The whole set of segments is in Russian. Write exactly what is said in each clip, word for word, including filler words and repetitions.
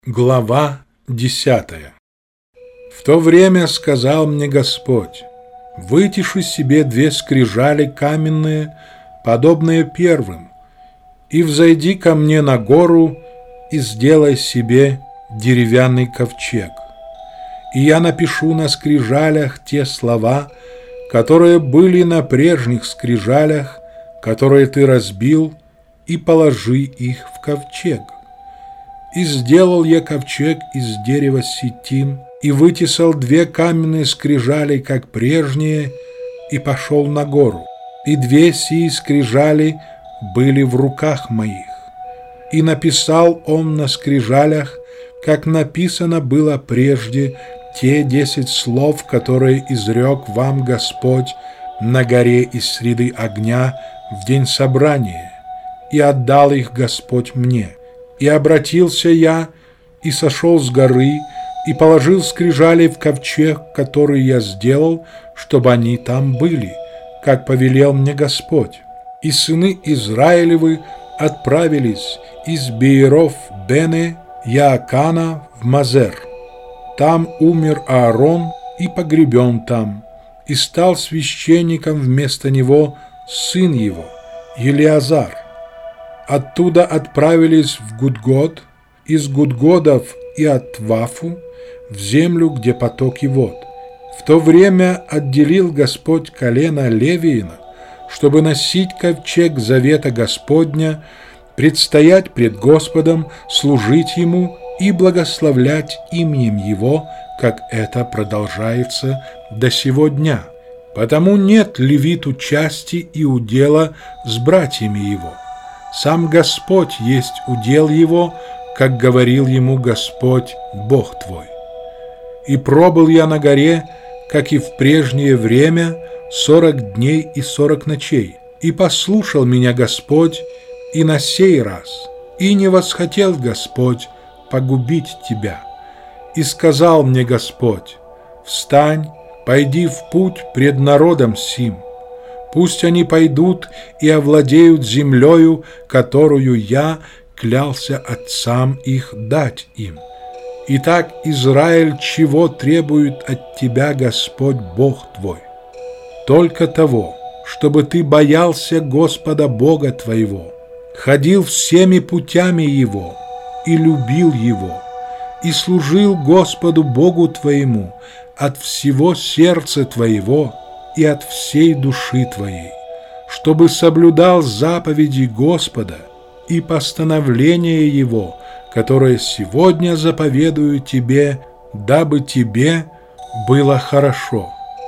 Глава десятая. В то время сказал мне Господь: «Вытиши себе две скрижали каменные, подобные первым, и взойди ко мне на гору и сделай себе деревянный ковчег. И я напишу на скрижалях те слова, которые были на прежних скрижалях, которые ты разбил, и положи их в ковчег». И сделал я ковчег из дерева ситим, и вытесал две каменные скрижали, как прежние, и пошел на гору. И две сии скрижали были в руках моих. И написал он на скрижалях, как написано было прежде, те десять слов, которые изрек вам Господь на горе из среды огня в день собрания, и отдал их Господь мне. И обратился я, и сошел с горы, и положил скрижали в ковчег, который я сделал, чтобы они там были, как повелел мне Господь. И сыны Израилевы отправились из Бееров Бене Яакана в Мазер. Там умер Аарон и погребен там, и стал священником вместо него сын его, Елиазар. Оттуда отправились в Гудгод, из Гудгодов и от Вафу, в землю, где потоки вод. В то время отделил Господь колено Левиина, чтобы носить ковчег завета Господня, предстоять пред Господом, служить Ему и благословлять именем Его, как это продолжается до сего дня. Потому нет левиту части и удела с братьями его. Сам Господь есть удел его, как говорил ему Господь, Бог твой. И пробыл я на горе, как и в прежнее время, сорок дней и сорок ночей. И послушал меня Господь и на сей раз, и не восхотел Господь погубить тебя. И сказал мне Господь: «Встань, пойди в путь пред народом сим. Пусть они пойдут и овладеют землею, которую я клялся отцам их дать им. Итак, Израиль, чего требует от тебя Господь Бог твой? Только того, чтобы ты боялся Господа Бога твоего, ходил всеми путями Его и любил Его, и служил Господу Богу твоему от всего сердца твоего и от всей души твоей, чтобы соблюдал заповеди Господа и постановления Его, которые сегодня заповедую тебе, дабы тебе было хорошо.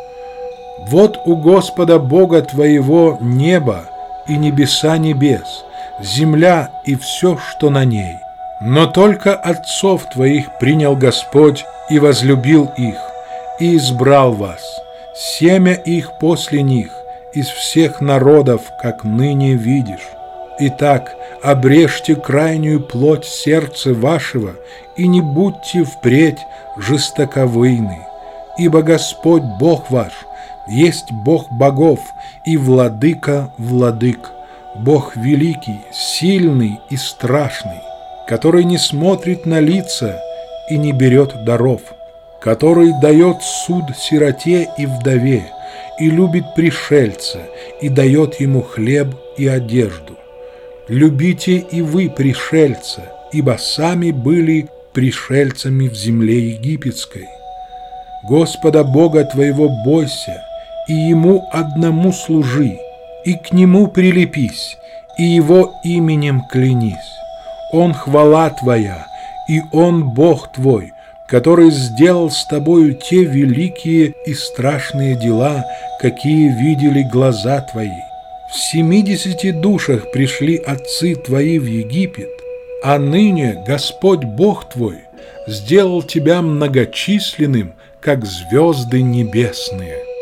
Вот у Господа Бога твоего небо и небеса небес, земля и все, что на ней. Но только отцов твоих принял Господь и возлюбил их, и избрал вас, семя их после них, из всех народов, как ныне видишь. Итак, обрежьте крайнюю плоть сердца вашего, и не будьте впредь жестоковыйны, ибо Господь Бог ваш есть Бог богов и владыка владык, Бог великий, сильный и страшный, который не смотрит на лица и не берет даров, который дает суд сироте и вдове, и любит пришельца, и дает ему хлеб и одежду. Любите и вы пришельца, ибо сами были пришельцами в земле египетской. Господа Бога твоего бойся, и Ему одному служи, и к Нему прилепись, и Его именем клянись. Он хвала твоя, и Он Бог твой, который сделал с тобою те великие и страшные дела, какие видели глаза твои. В семидесяти душах пришли отцы твои в Египет, а ныне Господь Бог твой сделал тебя многочисленным, как звезды небесные».